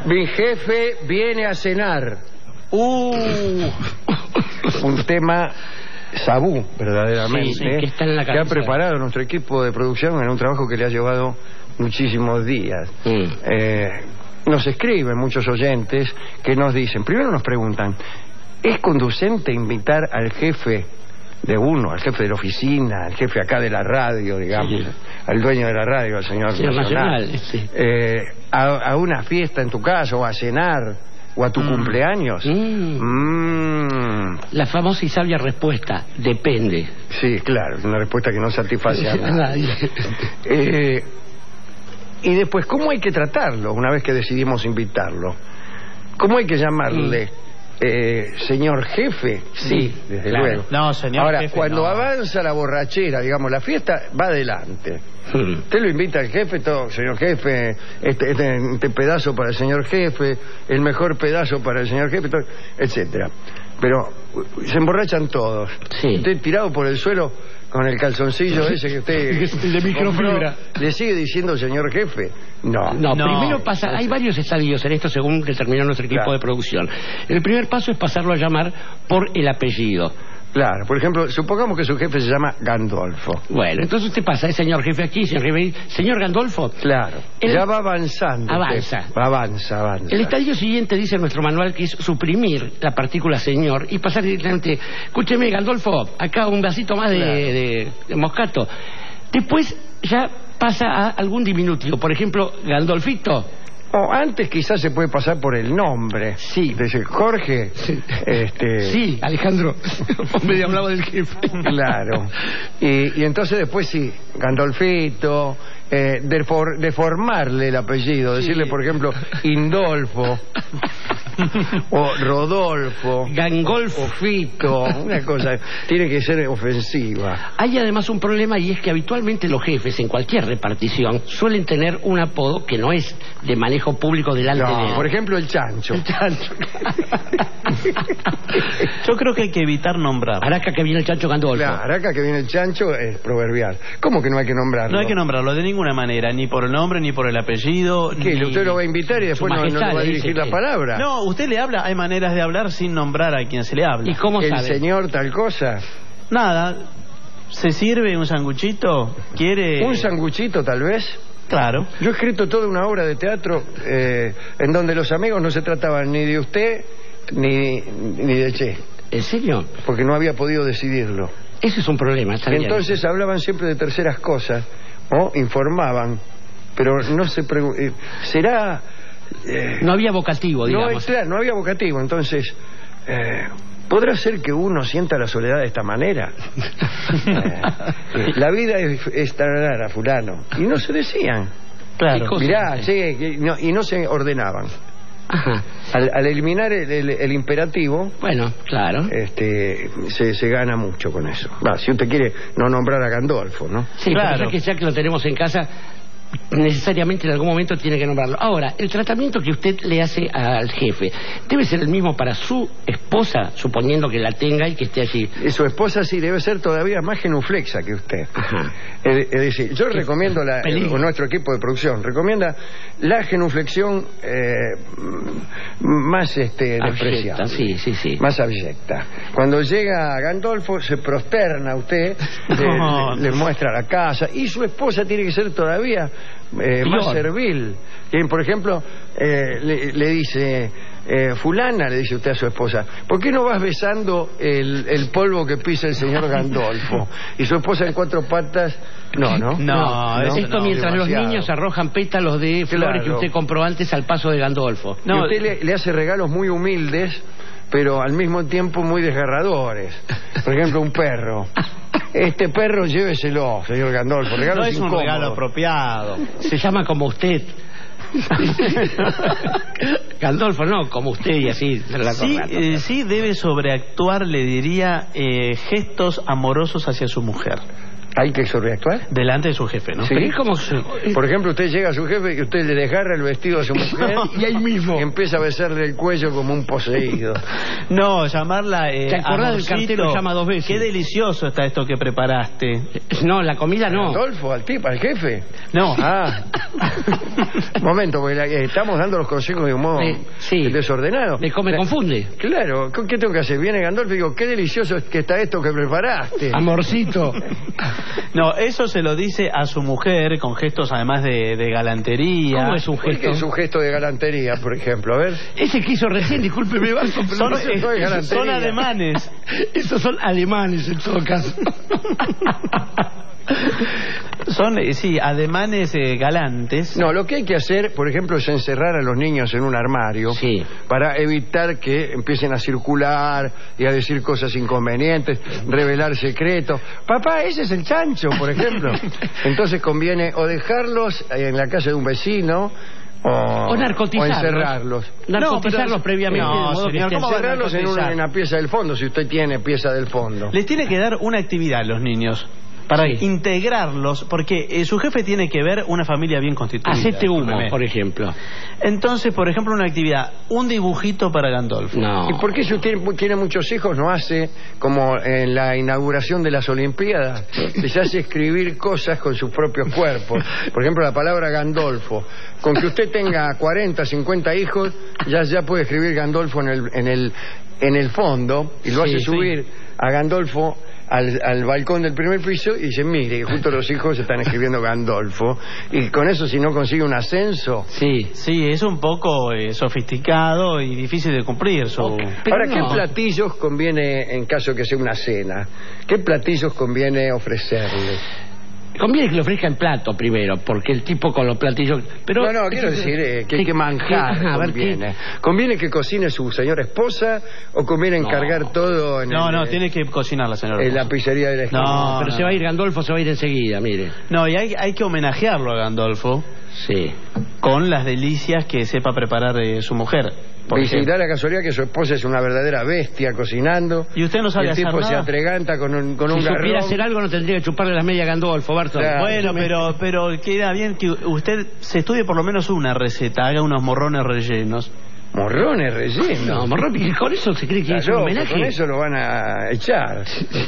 Mi jefe viene a cenar. Un tema sabú, verdaderamente, sí, que está en la que ha preparado nuestro equipo de producción en un trabajo que le ha llevado muchísimos días. Nos escriben muchos oyentes que nos dicen, primero nos preguntan, ¿es conducente invitar al jefe de uno, al jefe de la oficina, al jefe acá de la radio, digamos, sí, al dueño de la radio, al señor Nacional, sí, a una fiesta en tu casa, o a cenar, o a tu cumpleaños? La famosa y sabia respuesta, depende. Sí, claro, una respuesta que no satisface a nadie. Y después, ¿cómo hay que tratarlo una vez que decidimos invitarlo? ¿Cómo hay que llamarle? Señor jefe, sí, desde luego. No, señor Ahora, jefe, cuando no. avanza la borrachera, digamos, la fiesta va adelante. Usted lo invita al jefe, todo, señor jefe, este pedazo para el señor jefe, el mejor pedazo para el señor jefe, todo, etcétera. Pero se emborrachan todos. Sí. Usted tirado por el suelo con el calzoncillo ese que usted de microfibra, ¿le sigue diciendo señor jefe? No. Primero pasa, hay varios estadios en esto según determinó nuestro equipo de producción. El primer paso es pasarlo a llamar por el apellido. Claro, por ejemplo, supongamos que su jefe se llama Gandolfo. Bueno, entonces usted pasa, señor jefe aquí, señor jefe ahí, señor Gandolfo. Claro, ya va avanzando. Avanza. Avanza. El estadio siguiente, dice nuestro manual, que es suprimir la partícula señor y pasar directamente, escúcheme Gandolfo, acá un vasito más de moscato. Después ya pasa a algún diminutivo, por ejemplo, Gandolfito. O antes quizás se puede pasar por el nombre. Sí. Dice Jorge. Sí, sí, Alejandro. Me hablaba del jefe. Claro. Y entonces después sí, Gandolfito, deformarle el apellido, decirle por ejemplo Indolfo o Rodolfo, Gangolfo, o Fito, una cosa tiene que ser ofensiva. Hay además un problema, y es que habitualmente los jefes en cualquier repartición suelen tener un apodo que no es de manejo público delante de él. Por ejemplo el chancho. Yo creo que hay que evitar nombrar. Araca que viene el chancho Gandolfo. Claro, Araca que viene el chancho es proverbial. ¿Cómo que no hay que nombrarlo? No hay que nombrarlo de ninguna manera, ni por el nombre, ni por el apellido. ¿Qué? Ni... ¿Usted lo va a invitar y después no le va a dirigir la palabra? No, usted le habla, hay maneras de hablar sin nombrar a quien se le habla. ¿Y cómo el sabe? Señor tal cosa. Nada, se sirve un sanguchito, quiere... ¿Un sanguchito tal vez? Claro. Yo he escrito toda una obra de teatro en donde los amigos no se trataban ni de usted ni de che. ¿En serio? Porque no había podido decidirlo. Ese es un problema. Entonces hablaban siempre de terceras cosas o informaban, pero no se será... no había vocativo, digamos. Claro, no había vocativo, entonces... ¿podrá ser que uno sienta la soledad de esta manera? La vida es tan rara, fulano. Y no se decían. Claro. Mirá, y no se ordenaban. Ajá. Al eliminar el imperativo, bueno, claro, se gana mucho con eso. Si usted quiere no nombrar a Gandolfo, ¿no? Sí, claro. pero ya que lo tenemos en casa, necesariamente en algún momento tiene que nombrarlo. Ahora, el tratamiento que usted le hace al jefe debe ser el mismo para su esposa, suponiendo que la tenga y que esté allí. Su esposa sí debe ser todavía más genuflexa que usted. Ajá. Es decir, yo recomiendo, nuestro equipo de producción recomienda la genuflexión más despreciable, sí. más abyecta. Cuando llega Gandolfo se prosterna a usted, le muestra la casa, y su esposa tiene que ser todavía más servil. Por ejemplo, le dice fulana, le dice usted a su esposa, ¿por qué no vas besando el polvo que pisa el señor Gandolfo? Y su esposa en cuatro patas, no. Esto mientras los niños arrojan pétalos de flores que usted compró antes al paso de Gandolfo. Y usted le hace regalos muy humildes, pero al mismo tiempo muy desgarradores. Por ejemplo, un perro. Este perro lléveselo, señor Gandolfo. No es un regalo apropiado. Se llama como usted. Gandolfo, no, como usted, y así. Sí, debe sobreactuar, le diría, gestos amorosos hacia su mujer. ¿Hay que sobreactuar? Delante de su jefe, ¿no? Sí. Pero es como... Por ejemplo, usted llega a su jefe y usted le desgarra el vestido a su mujer y ahí mismo y empieza a besarle el cuello como un poseído. No, llamarla ¿Te acordás del cartero llama 2 veces? Qué delicioso está esto que preparaste. No, la comida no. Adolfo, al tipo, al jefe. No. Ah. Momento, porque estamos dando los consejos de un modo sí. desordenado. Me confunde. Claro, ¿qué tengo que hacer? Viene Gandolfo y digo, qué delicioso que está esto que preparaste. Amorcito. No, eso se lo dice a su mujer con gestos además de galantería. ¿Cómo es un ¿Por qué gesto? es un gesto de galantería, por ejemplo? A ver. Ese que hizo recién, discúlpeme, Balso, pero Son, no sé, no es galantería. son alemanes. esos son alemanes en todo caso. Son, sí, ademanes galantes. No, lo que hay que hacer, por ejemplo, es encerrar a los niños en un armario Sí. para evitar que empiecen a circular y a decir cosas inconvenientes, revelar secretos. Papá, ese es el chancho, por ejemplo. Entonces conviene o dejarlos en la casa de un vecino o narcotizarlos. o encerrarlos. Narcotizarlos No, pero- previamente. no, de modo que señor, estén- ¿cómo va a Encerrarlos en narcotizar? una pieza del fondo, si usted tiene pieza del fondo. Les tiene que dar una actividad a los niños para Sí. integrarlos, porque su jefe tiene que ver una familia bien constituida. Hacete humo, discúlpeme. por ejemplo. Entonces, por ejemplo, una actividad, un dibujito para Gandolfo. No. ¿Y por qué si usted tiene muchos hijos no hace como en la inauguración de las Olimpiadas? Les hace escribir cosas con sus propios cuerpos. Por ejemplo, la palabra Gandolfo. Con que usted tenga 40, 50 hijos, ya puede escribir Gandolfo en el fondo y lo hace subir a Gandolfo al balcón del primer piso y dice, mire, justo los hijos están escribiendo Gandolfo. Y con eso, si no consigue un ascenso... Sí. Sí, es un poco sofisticado y difícil de cumplir. Pero Ahora, no. ¿qué platillos conviene, en caso que sea una cena? ¿Qué platillos conviene ofrecerle? Conviene que le ofrezca el plato primero, porque el tipo con los platillos... Pero No, quiero decir que manjar a ver, conviene. ¿Conviene que cocine su señora esposa o conviene encargar todo en, Tiene que cocinar la señora. en la pizzería de la esquina? No, pero se va a ir Gandolfo, se va a ir enseguida, mire. No, y hay que homenajearlo a Gandolfo Sí. con las delicias que sepa preparar su mujer. Por ejemplo. Visitar la casualidad que su esposa es una verdadera bestia cocinando. Y usted no sabe el hacer tipo se nada. atraganta con un Si supiera garrón. hacer algo no tendría que chuparle las medias a Gandolfo, Bartol. Claro. Bueno, pero queda bien que usted se estudie por lo menos una receta, haga unos morrones rellenos. Morrones rellenos. No, morrón, y con eso se cree que Está es un loco, homenaje. con eso lo van a echar.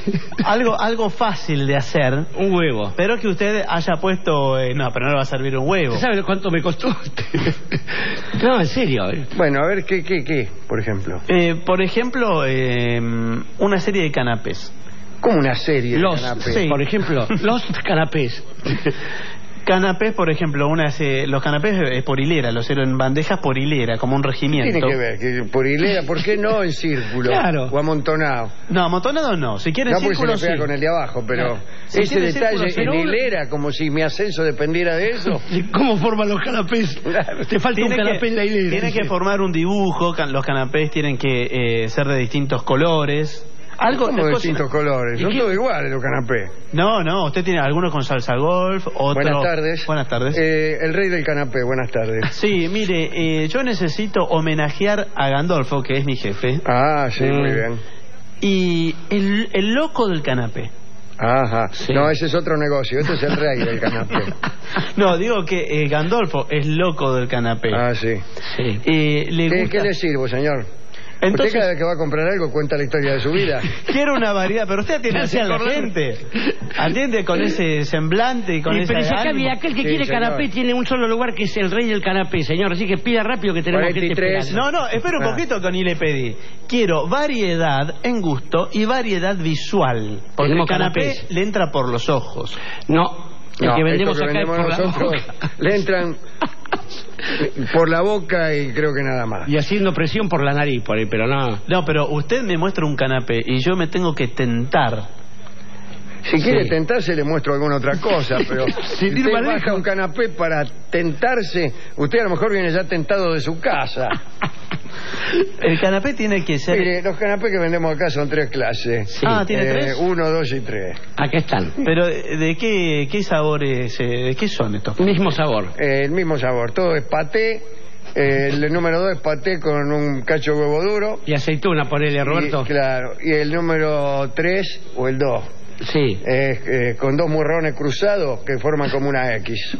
Algo fácil de hacer, Un huevo. pero que usted haya puesto... no, pero no le va a servir un huevo. ¿Usted sabe cuánto me costó? No, en serio. Bueno, a ver, ¿qué? Por ejemplo. Por ejemplo, una serie de canapés. Como una serie de Los, canapés. sí. por ejemplo, los canapés. Canapés, por ejemplo, los canapés por hilera, los en bandejas por hilera, como un ¿Qué regimiento. tiene que ver? ¿Que por hilera? ¿Por qué no en círculo? Claro. O amontonado. No, amontonado no. Si quiere No, porque se círculo, le pega sí. con el de abajo, pero No. Si ese tiene detalle círculo, pero en uno- hilera, como si mi ascenso dependiera de eso. ¿Cómo forman los canapés? Claro. Te falta un canapé en la hilera. Tiene que formar un dibujo, los canapés tienen que ser de distintos colores. Como de cosas- distintos colores. ¿Y Son qué? todos iguales los canapés. No, usted tiene algunos con salsa golf, otro... Buenas tardes. Buenas tardes. El rey del canapé, buenas tardes. Sí, mire, yo necesito homenajear a Gandolfo, que es mi jefe, Ah, sí, muy bien. y el loco del canapé. Ajá. Sí. No, ese es otro negocio. Este es el rey del canapé. No, digo que Gandolfo es loco del canapé. Ah, sí. Sí. Le ¿Qué gusta... le sirvo, señor? Entonces- Usted cada vez que va a comprar algo cuenta la historia de su vida. Quiero una variedad, pero usted atiende así a la gente. Atiende con ese semblante y con ese Pero si acá, ánimo. mira, aquel que Sí, quiere señor. canapé tiene un solo lugar que es el rey del canapé, señor. Así que pida rápido que tenemos 43. gente esperando. No, espera un Ah. poquito que ni le pedí. Quiero variedad en gusto y variedad visual. Porque el Tenemos canapé canapés. le entra por los ojos. No, el No, que vendemos esto que acá es vendemos por la nosotros boca. le entran por la boca y creo que nada más. Y haciendo presión por la nariz, por ahí, pero no. No, pero usted me muestra un canapé y yo me tengo que tentar. Si quiere Sí. tentarse le muestro alguna otra cosa, pero si ir usted más baja lejos. un canapé para tentarse, usted a lo mejor viene ya tentado de su casa. El canapé tiene que ser... Mire, los canapés que vendemos acá son 3 clases. Sí. Ah, ¿tiene 3? 1, 2 y 3. Acá están. Pero ¿de qué sabores, de qué son estos? Mismo sabor. El mismo sabor, todo es paté. El número 2 es paté con un cacho de huevo duro. Y aceituna, ponele, Roberto. Y, claro, y el número 3 o el 2 Sí. Con dos murrones cruzados que forman como una X.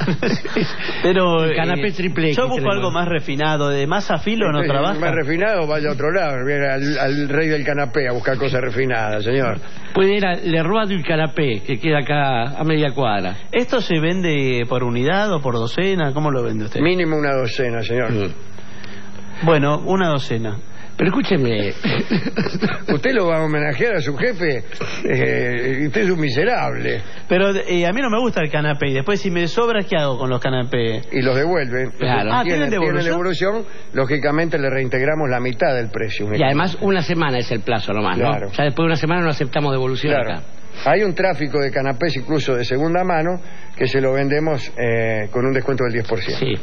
Pero El canapé triple X yo busco tenemos. algo más refinado. ¿De más afilo no trabaja? Más refinado, vaya a otro lado. Viene al rey del canapé a buscar cosas refinadas, señor. Puede ir a Leroy du Canapé, que queda acá a media cuadra. ¿Esto se vende por unidad o por docena? ¿Cómo lo vende usted? Mínimo una docena, señor. Bueno, una docena. Pero escúcheme, Usted lo va a homenajear a su jefe. Usted es un miserable. Pero a mí no me gusta el canapé. Y después, si me sobra, ¿qué hago con los canapés? Y los devuelve. Claro. Ah, ¿Tienen ¿tienen devolución? Lógicamente le reintegramos la mitad del precio. y además una semana es el plazo nomás, ¿no? Claro. Ya después de una semana no aceptamos devolución Claro. acá. Hay un tráfico de canapés incluso de segunda mano que se lo vendemos con un descuento del 10%. Sí.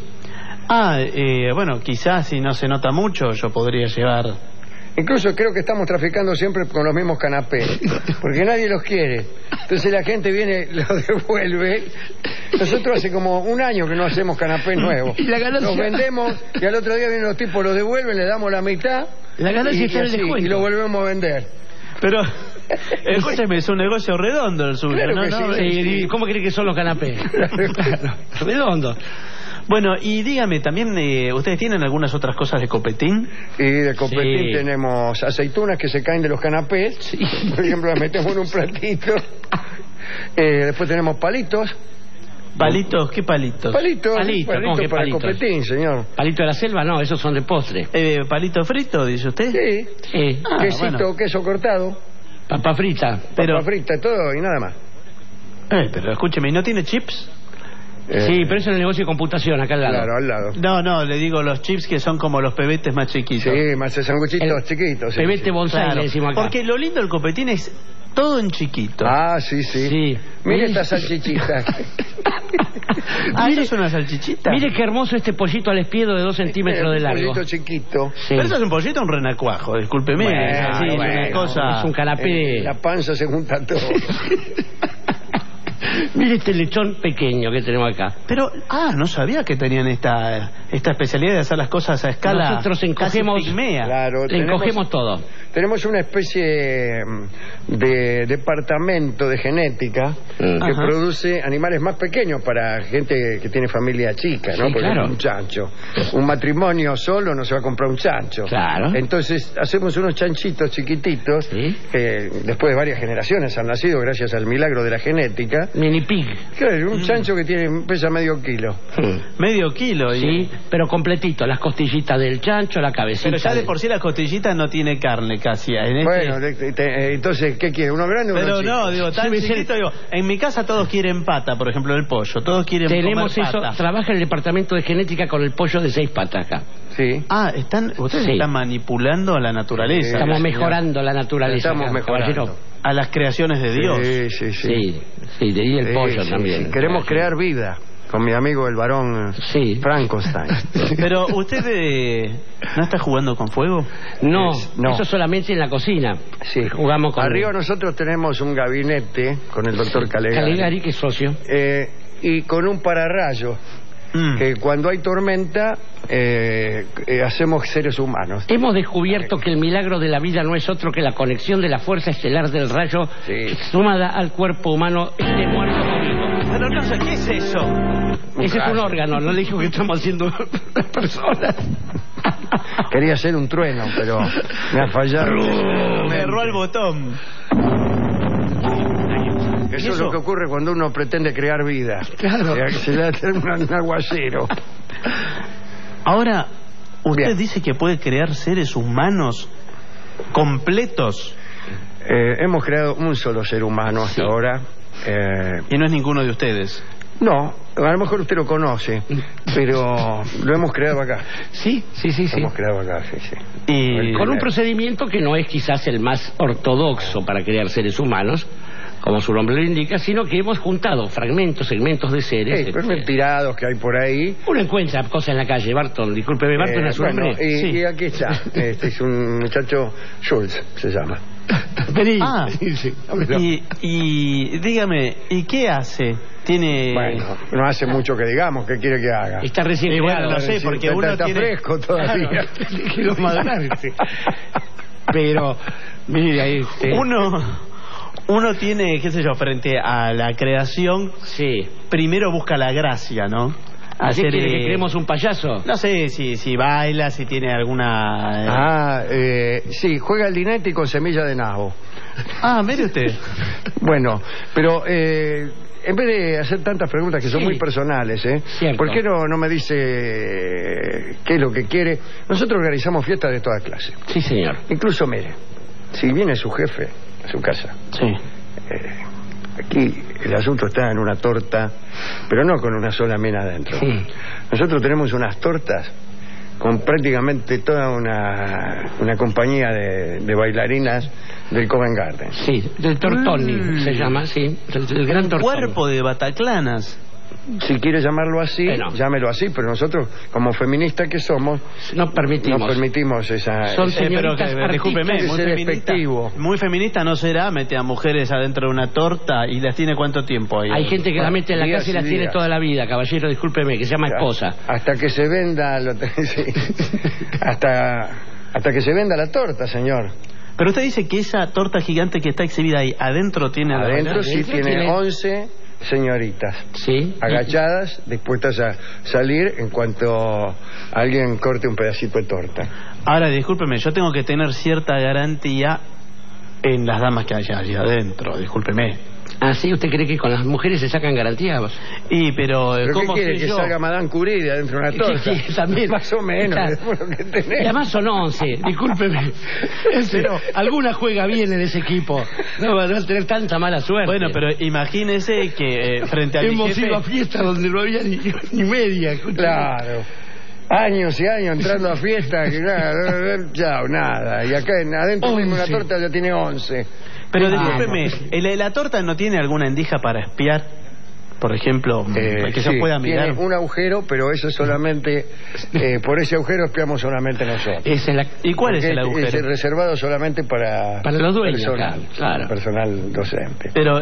Bueno, quizás si no se nota mucho, yo podría llevar... Incluso creo que estamos traficando siempre con los mismos canapés, porque nadie los quiere. Entonces la gente viene, los devuelve. Nosotros hace como un año que no hacemos canapés nuevos. Y la ganancia... Los vendemos y al otro día vienen los tipos, los devuelven, le damos la mitad. La ganancia está en el así, descuento. y lo volvemos a vender. Pero, escúcheme, es un negocio redondo el suyo, Claro ¿no? que ¿No? sí. ¿Y cómo cree que son los canapés? Claro. Redondo. Bueno, y dígame, también, ¿ustedes tienen algunas otras cosas de copetín? Y de copetín Sí. tenemos aceitunas que se caen de los canapés. Sí. Por ejemplo, las metemos en un platito. Después tenemos palitos. ¿Palitos? ¿Qué palitos? Palitos, Palitos, ¿cómo que para palitos? copetín, señor. ¿Palito de la selva? No, esos son de postre. ¿Palito frito, dice usted? Sí. Sí. Ah, Quesito, bueno. queso cortado, Papa frita. Pero- papa frita, todo y nada más. Pero escúcheme, ¿y no tiene chips? Sí, pero eso es el negocio de computación, acá al lado. Claro, al lado. No, le digo los chips que son como los pebetes más chiquitos. Sí, más sanguchitos El chiquitos. sí, Pebete sí. bonsai Claro, le decimos acá. porque lo lindo del copetín es todo en chiquito. Ah, sí, sí. Sí. Mire esta salchichita. ¿Eso es una salchichita? Mire qué hermoso este pollito al espiedo de 2 centímetros de Un largo. pollito chiquito. Sí. Pero eso es un pollito o un renacuajo, discúlpeme. Bueno, Sí, es bueno, una cosa... Es un canapé. La panza se junta todo. Mire este lechón pequeño que tenemos acá. Pero, no sabía que tenían esta especialidad de hacer las cosas a escala Nosotros encogemos- casi pigmea. Claro, Le encogemos todo. Tenemos una especie de departamento de genética que Ajá. produce animales más pequeños para gente que tiene familia chica, ¿no? Sí, Por claro. ejemplo, un chancho. Un matrimonio solo no se va a comprar un chancho. Claro. Entonces hacemos unos chanchitos chiquititos Sí. que después de varias generaciones han nacido gracias al milagro de la genética. Mini pig. Claro, un chancho que pesa medio kilo. Medio kilo. Sí, pero completito. Las costillitas del chancho, la cabecita. Pero ya de del- por sí la costillita no tiene carne casi. En este- Bueno, entonces, ¿qué quiere? ¿Uno grande o uno Pero chico? no, digo, tan Debe ser- chiquito, digo, en mi casa todos quieren pata, por ejemplo, el pollo, todos quieren Tenemos comer eso. pata. Trabaja en el departamento de genética con el pollo de 6 patas acá. Sí. Ustedes Sí. están manipulando a la naturaleza, Sí. Estamos señor. mejorando la naturaleza. Estamos acá, mejorando. caballero. a las creaciones de Dios. Sí, sí, sí. Sí, sí, de ahí el Sí, pollo sí, también. sí. Queremos crear vida con mi amigo el varón Sí. Frankenstein. Pero usted no está jugando con fuego. No, No. eso solamente en la cocina. Sí. Jugamos con Arriba nosotros tenemos un gabinete con el doctor Calegari. Calegari, que es socio. Y con un pararrayo que cuando hay tormenta hacemos seres humanos. Hemos descubierto que el milagro de la vida no es otro que la conexión de la fuerza estelar del rayo Sí. sumada al cuerpo humano, esté muerto o vivo. Pero no sé, ¿qué es eso? Ese es un rayo. órgano, no le dijo que estamos haciendo las personas. Quería hacer un trueno, pero me ha fallado. Me erró el botón. Eso es lo que ocurre cuando uno pretende crear vida. Claro. Se le hace un aguacero. Ahora, usted Bien. dice que puede crear seres humanos completos Hemos creado un solo ser humano hasta Sí. ahora. y no es ninguno de ustedes. No, a lo mejor usted lo conoce, pero lo hemos creado acá. Sí, sí, sí, Lo sí. hemos creado acá, sí, sí. Y Con un procedimiento que no es quizás el más ortodoxo para crear seres humanos, como su nombre lo indica, sino que hemos juntado fragmentos, segmentos de seres. Pero tirados que hay por ahí. Uno encuentra cosas en la calle, Barton, discúlpeme, Barton es su Bueno, nombre. y, Sí. y aquí está. Este es un muchacho, Schultz se llama. Vení. Ah. Sí, sí, dámelo. y dígame, ¿y qué hace? Tiene... Bueno, no hace mucho que digamos, ¿qué quiere que haga? Está recién Y bueno, creado. no sé, Sí, porque está- uno está tiene... fresco todavía. Claro, quiero madurar, sí. Pero, mire, ahí... Uno uno tiene, qué sé yo, frente a la creación, Sí. primero busca la gracia, ¿no? ¿Así quiere que creemos un payaso? No sé si baila, si tiene alguna... Sí, juega al dinete con semilla de nabo. Mire usted. Bueno, pero en vez de hacer tantas preguntas que son muy personales, Cierto. ¿por qué no me dice qué es lo que quiere? Nosotros organizamos fiestas de toda clase. Sí, señor. Incluso, mire, si viene su jefe a su casa, Sí. aquí el asunto está en una torta, pero no con una sola mina adentro. Sí. Nosotros tenemos unas tortas con prácticamente toda una compañía de bailarinas del Covent Garden. Sí, del Tortoni se llama, sí. El gran Tortoni. Cuerpo de Bataclanas. Si quiere llamarlo así, llámelo así, pero nosotros, como feministas que somos, no permitimos esa... Son señoritas pero discúlpeme, muy feminista no será, mete a mujeres adentro de una torta y las tiene cuánto tiempo ahí. Hay gente que la mete en la días casa y las y tiene días. toda la vida, caballero, discúlpeme, que se llama esposa. Hasta que se venda... sí. hasta que se venda la torta, señor. Pero usted dice que esa torta gigante que está exhibida ahí, adentro tiene... Adentro sí tiene 11 señoritas. Sí. Agachadas, dispuestas a salir en cuanto alguien corte un pedacito de torta. Ahora, discúlpeme, yo tengo que tener cierta garantía en las damas que hay allí adentro, discúlpeme. Ah, sí, ¿usted cree que con las mujeres se sacan garantías? Pero ¿Pero ¿cómo qué quiere? sé ¿Que yo? salga Madame Curie de adentro de una torta? Sí, también. Más o menos, Claro. es lo que tenemos. Y además son 11, discúlpeme. Pero alguna juega bien en ese equipo. No va a tener tanta mala suerte. Bueno, pero imagínese que frente a mi hemos jefe... ido a fiestas donde no había ni media. escúchame. Claro. Años y años entrando a fiestas, que chao, nada. Y acá adentro mismo una 11. torta ya tiene 11. Pero discúlpeme, ¿la torta no tiene alguna endija para espiar? Por ejemplo, que se sí, pueda mirar. tiene un agujero, pero eso solamente... por ese agujero espiamos solamente nosotros. ¿Y cuál es el Porque agujero? Es reservado solamente para los dueños, personal, claro. personal docente. Pero,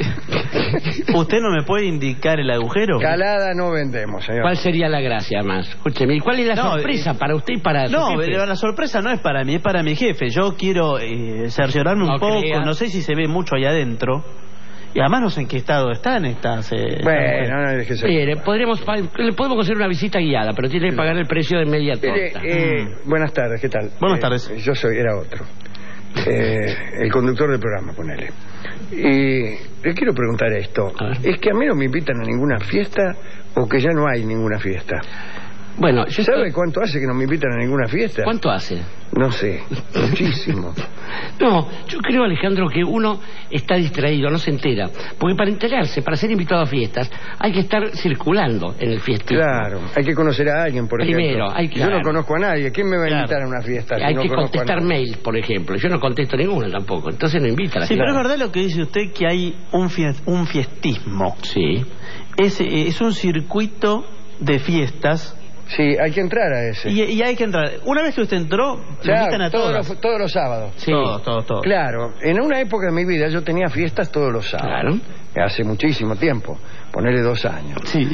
¿usted no me puede indicar el agujero? Calada no vendemos, señor. ¿Cuál sería la gracia más? Escúcheme, ¿y cuál es la sorpresa para usted y para su No, jefe? pero la sorpresa no es para mí, es para mi jefe. Yo quiero cerciorarme un poco, crea. no sé si se ve mucho ahí adentro. Y además no sé en qué estado están estas... Bueno, no déjese. Mire, le podemos hacer una visita guiada, pero tiene que pagar el precio de media Mire, torta. buenas tardes, ¿qué tal? Buenas tardes. Yo era otro. El conductor del programa, ponele. Y le quiero preguntar esto. A ver. ¿Es que a mí no me invitan a ninguna fiesta o que ya no hay ninguna fiesta? Bueno, yo ¿Sabe cuánto hace que no me invitan a ninguna fiesta? ¿Cuánto hace? No sé, muchísimo. No, yo creo, Alejandro, que uno está distraído, no se entera. Porque para enterarse, para ser invitado a fiestas, hay que estar circulando en el fiestismo. Claro, hay que conocer a alguien, por Primero, ejemplo. claro. Yo no conozco a nadie. ¿Quién me va a Claro. invitar a una fiesta? si Hay no que conozco a contestar nadie? mail, por ejemplo. Yo no contesto ninguno tampoco, entonces no invita a la Sí, fiesta. pero es verdad lo que dice usted, que hay un fiestismo. Sí. Es un circuito de fiestas Sí, hay que entrar a ese. y hay que entrar. Una vez que usted entró, lo Claro, invitan a todas. todos los sábados. Sí. Todos. Claro, en una época de mi vida yo tenía fiestas todos los sábados. Claro. Hace muchísimo tiempo, ponerle 2 años. Sí.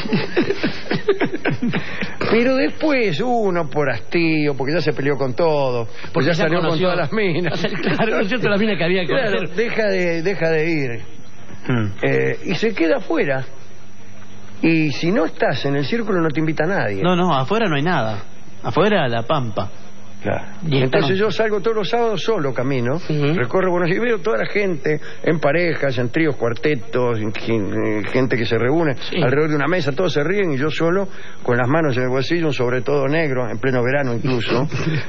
Pero después uno por hastío, porque ya se peleó con todo, porque ya salió conoció con todas las minas. Claro, es cierto, las minas que había que Claro, conocer. deja de ir. Y se queda afuera. Y si no estás en el círculo no te invita nadie. No, afuera no hay nada. Afuera la pampa. Claro. Y Entonces estamos- yo salgo todos los sábados solo, camino, recorro Buenos Aires y veo toda la gente en parejas, en tríos, cuartetos, gente que se reúne alrededor de una mesa, todos se ríen y yo solo, con las manos en el bolsillo, un sobre todo negro, en pleno verano incluso,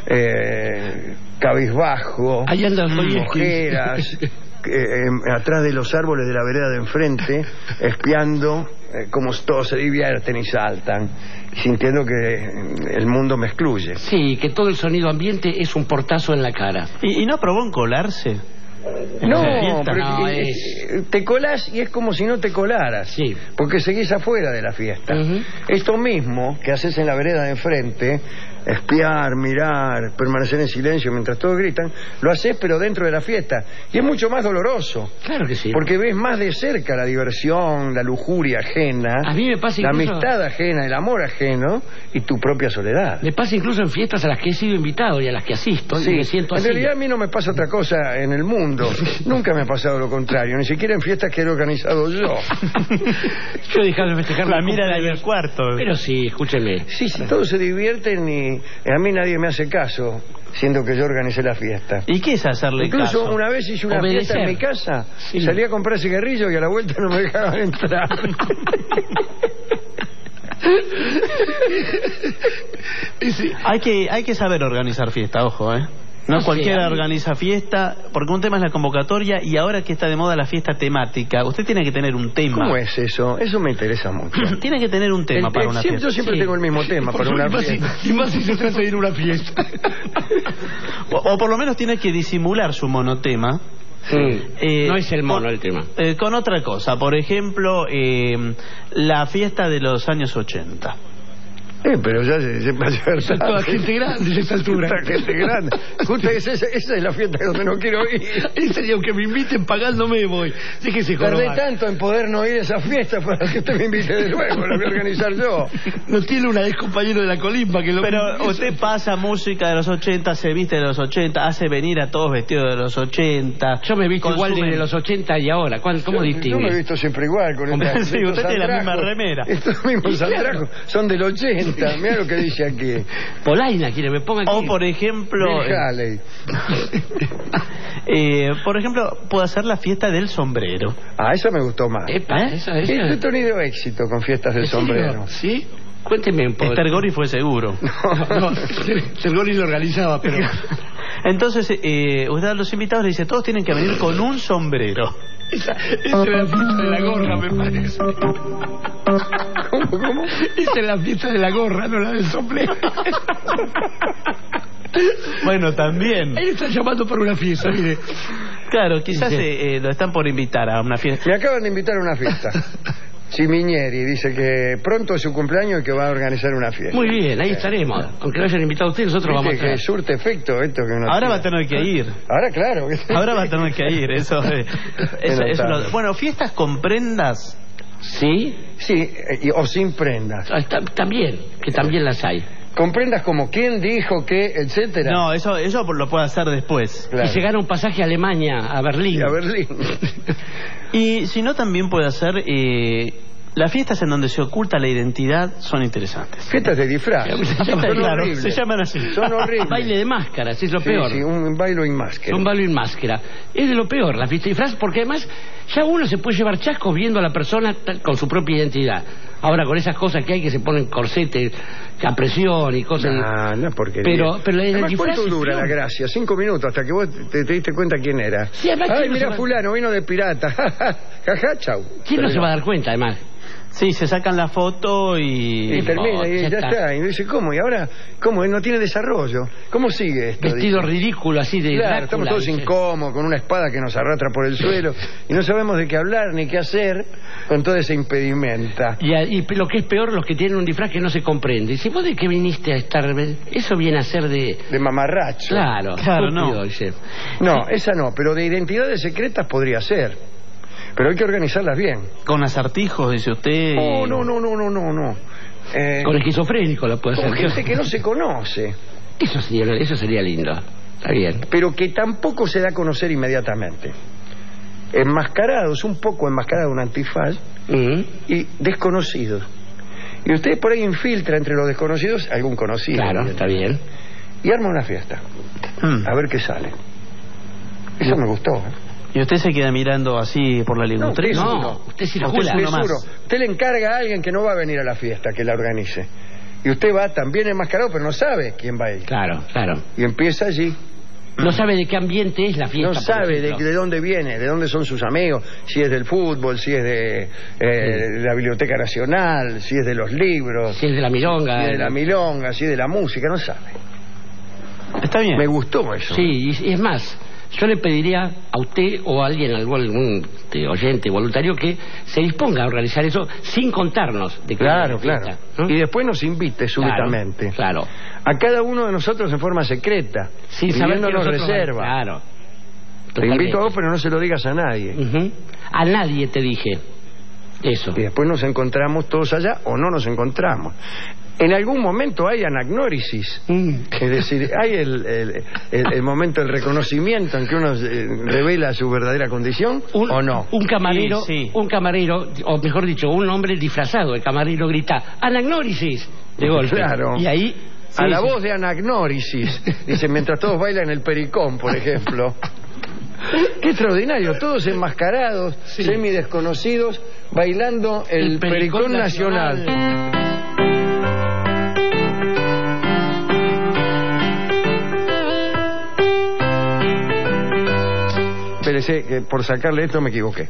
cabizbajo, Ahí anda ojeras, atrás de los árboles de la vereda de enfrente, espiando cómo todos se divierten y saltan, sintiendo que el mundo me excluye. Sí, que todo el sonido ambiente es un portazo en la cara. ¿Y no probó en colarse? No, fiesta? pero No, te colás y es como si no te colaras, Sí. porque seguís afuera de la fiesta. Esto mismo que haces en la vereda de enfrente, espiar, mirar, permanecer en silencio mientras todos gritan, lo haces pero dentro de la fiesta. Y es mucho más doloroso. Claro que sí. Porque ves más de cerca la diversión, la lujuria ajena, A mí me pasa la incluso... amistad ajena, el amor ajeno y tu propia soledad. Me pasa incluso en fiestas a las que he sido invitado y a las que asisto, Sí, y me siento en así. realidad a mí no me pasa otra cosa en el mundo. Nunca me ha pasado lo contrario, ni siquiera en fiestas que he organizado yo. Yo he dejado de festejar La mi mira cumpleaños. del cuarto. Pero sí, escúcheme. Sí, todos se divierten y a mí nadie me hace caso, siendo que yo organicé la fiesta. ¿Y qué es hacerle Incluso caso? una vez hice una Obedecer. fiesta en mi casa, Sí. salí a comprar cigarrillos y a la vuelta no me dejaban entrar. Hay que saber organizar fiesta, ojo, ¿eh? No Sí, cualquiera a mí- organiza fiesta, porque un tema es la convocatoria y ahora que está de moda la fiesta temática, usted tiene que tener un tema. ¿Cómo es eso? Eso me interesa mucho. Tiene que tener un tema para una Yo fiesta. siempre Sí. tengo el mismo tema para una fiesta. Y más si se trata de ir a una fiesta. O por lo menos tiene que disimular su monotema. No es el mono con, el tema. Con otra cosa, por ejemplo, la fiesta de los años 80. Pero ya se pasa Son toda gente grande a esta altura. Toda gente grande. Justo esa es la fiesta donde no quiero ir. Ese, y aunque me inviten pagándome voy. Déjese Tardé jorobar. tanto en poder no ir a esa fiesta para que usted me invite de nuevo. La voy a organizar yo. No tiene una vez compañero de la colimba que lo... Pero usted pasa música de los 80, se viste de los 80, hace venir a todos vestidos de los 80. Yo me he visto igual consumen- desde los 80 y ahora. ¿Cómo Yo me he distingues? visto siempre igual con esta, Sí, estos usted tiene la andrajos. misma remera. Estos mismos andrajos son del 80. Mira lo que dice aquí. Polaina quiere, me ponga aquí. O por ejemplo, Bill Haley. por ejemplo, puede hacer la fiesta del sombrero. Ah, esa me gustó más. Epa, esa. Sí, he tenido éxito con fiestas del ¿En serio? sombrero. ¿Sí? Cuénteme un poco. Esther Gori fue seguro. No, Sergoni lo organizaba, pero... Entonces, usted a los invitados le dice, todos tienen que venir con un sombrero. Esa es la fiesta de la gorra, me parece. ¿Cómo? Esa es la fiesta de la gorra, no la del sombrero. Bueno, también. Él está llamando para una fiesta, mire. Claro, quizás lo están por invitar a una fiesta. Me acaban de invitar a una fiesta. Ciminieri dice que pronto es su cumpleaños y que va a organizar una fiesta. Muy bien, ahí estaremos. Aunque lo hayan invitado a ustedes, nosotros vamos a Viste que estar. surte efecto esto que uno Ahora va a tira. tener que ir. Ahora claro. Ahora va a tener que ir. Eso bueno, fiestas con prendas. ¿Sí? Sí, o sin prendas. También, que también las hay. Con prendas como quién dijo que, etcétera. No, eso lo puede hacer después. Claro. Y se gana un pasaje a Alemania, a Berlín. Y a Berlín. Y si no, también puede hacer las fiestas en donde se oculta la identidad son interesantes. Fiestas de disfraz. Son Claro, horribles. se llaman así. Son horribles. Baile de máscaras, es lo Sí, peor. sí, un baile en máscara. Un baile en máscara. Es de lo peor, la fiesta de disfraz, porque además ya uno se puede llevar chascos viendo a la persona con su propia identidad. Ahora, con esas cosas que hay que se ponen corsetes a presión y cosas... No, porque Pero el además, disfraz ¿cuánto es dura peor. la gracia? 5 minutos hasta que vos te diste cuenta quién era. Sí, además, Ay, ¿quién no mira se va- fulano, vino de pirata. Jaja, chau. ¿Quién no se va a dar cuenta, además? Sí, se sacan la foto y... Y termina, y ya ya está. está. Y dice, ¿cómo? ¿Y ahora? ¿Cómo? No tiene desarrollo. ¿Cómo sigue esto? Vestido Dice. ridículo así de Claro, Drácula, estamos todos dice. incómodos, con una espada que nos arrastra por el suelo, y no sabemos de qué hablar ni qué hacer con toda esa impedimenta. Y lo que es peor, los que tienen un disfraz que no se comprende. Dice, ¿vos de qué viniste a estar? Eso viene a ser de... De mamarracho. Claro, Claro, estúpido, no. dice. No, esa no, pero de identidades secretas podría ser. Pero hay que organizarlas bien. Con acertijos, dice usted. Oh, no. Con esquizofrénico lo puede Con hacer. gente que no se conoce, Eso sería lindo. Está bien. pero que tampoco se da a conocer inmediatamente. Enmascarados, un poco enmascarados, un antifaz, y desconocidos. Y usted por ahí infiltra entre los desconocidos algún conocido. Claro, está bien. Y arma una fiesta. A ver qué sale. Eso me gustó. Y usted se queda mirando así por la No, lingüe. usted No, uno. usted Usted circula. es uno más. uno. Usted le encarga a alguien que no va a venir a la fiesta, que la organice. Y usted va también enmascarado, pero no sabe quién va a ir. Claro, claro. Y empieza allí. No sabe de qué ambiente es la fiesta. No por sabe ejemplo. de dónde viene, de dónde son sus amigos, si es del fútbol, si es de la Biblioteca Nacional, si es de los libros, Si es de la milonga. si es de la milonga, si es de la música, no sabe. Está bien. Me gustó eso. Sí, y es más, yo le pediría a usted o a alguien, algún oyente voluntario, que se disponga a organizar eso sin contarnos de qué Claro, fiesta, claro. ¿no? Y después nos invite súbitamente. Claro. A cada uno de nosotros en forma secreta, Sin saber que pidiéndonos nosotros... reserva. Claro. Te invito a vos, pero no se lo digas a nadie. A nadie te dije eso. Y después nos encontramos todos allá o no nos encontramos. En algún momento hay anagnórisis, es decir, hay el momento del reconocimiento en que uno revela su verdadera condición, ¿o no? Un camarero, sí. un camarero, o mejor dicho, un hombre disfrazado de camarero grita anagnórisis de golpe. Claro. Y ahí A la voz de anagnórisis, dice, mientras todos bailan el pericón, por ejemplo. Qué extraordinario, todos enmascarados, semidesconocidos, bailando el pericón nacional. Espérese, que por sacarle esto me equivoqué.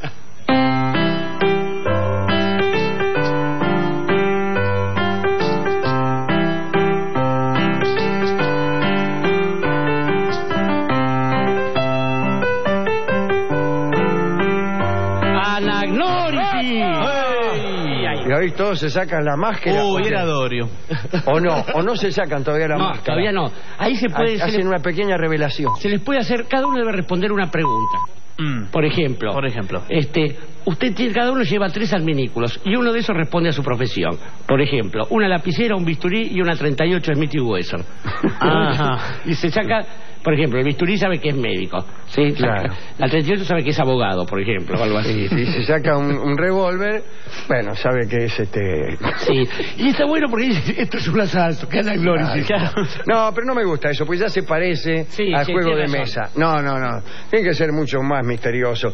Y ahí todos se sacan la máscara. Uy, era Dorio. O no se sacan todavía la máscara. Todavía no. Ahí se puede... Hacen una pequeña revelación. Se les puede hacer... Cada uno debe responder una pregunta. Por ejemplo, cada uno lleva 3 adminículos y uno de esos responde a su profesión. Por ejemplo, una lapicera, un bisturí y una 38 Smith & Wesson. Y se saca, por ejemplo, el bisturí sabe que es médico, ¿sí? Claro. La 38 sabe que es abogado, por ejemplo, o algo así. Y se saca un revólver, bueno, sabe que es Sí, y está bueno porque dice, esto es un asalto, que es la gloria. No, pero no me gusta eso, pues ya se parece al juego de mesa. No. Tiene que ser mucho más misterioso.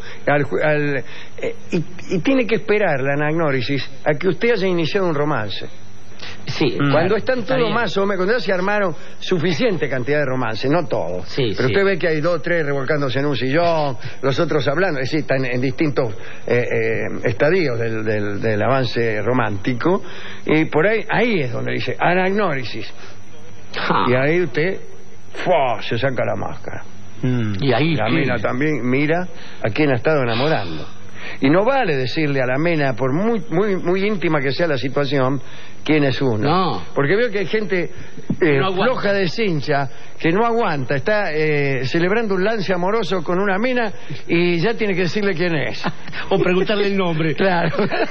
Y tiene que esperar la anagnórisis a que usted haya iniciado un romance. Sí, cuando están todos más o menos, cuando ya se armaron suficiente cantidad de romances, no todos, pero usted ve que hay 2 o 3 revolcándose en un sillón, los otros hablando, es decir, están en distintos estadios del avance romántico, y por ahí es donde dice anagnórisis, y ahí usted se saca la máscara. Y ahí la mina también mira a quien ha estado enamorando. Y no vale decirle a la mena, por muy íntima que sea la situación, quién es uno. No. Porque veo que hay gente floja de cincha que no aguanta, está celebrando un lance amoroso con una mena y ya tiene que decirle quién es. O preguntarle el nombre. Claro.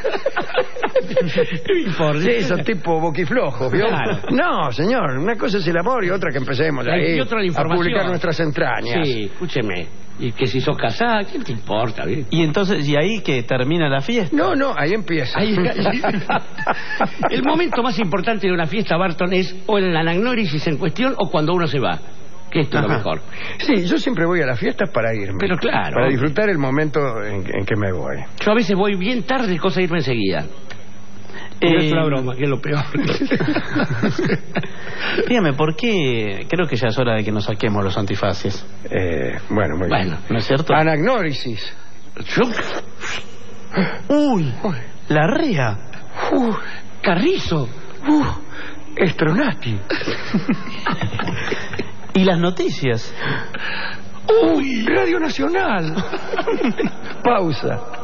Sí, son tipo boquiflojos, ¿vio? Claro. No, señor, una cosa es el amor y otra que empecemos ahí a publicar nuestras entrañas. Sí, escúcheme. Y que si sos casada, ¿qué te importa? ¿Bien? Y entonces, ¿y ahí que termina la fiesta? No, ahí empieza. El momento más importante de una fiesta, Barton, es o en la anagnórisis en cuestión o cuando uno se va. Que esto es lo mejor. Sí, yo siempre voy a las fiestas para irme. Pero claro. Para disfrutar el momento en que me voy. Yo a veces voy bien tarde, cosa de irme enseguida. Es una broma, que es lo peor. Dígame, ¿por qué? Creo que ya es hora de que nos saquemos los antifaces. Bueno, muy bien. ¿No es cierto? Anagnórisis. Uy, la rea. Carrizo. Estronati. Y las noticias. Uy, Radio Nacional. Pausa.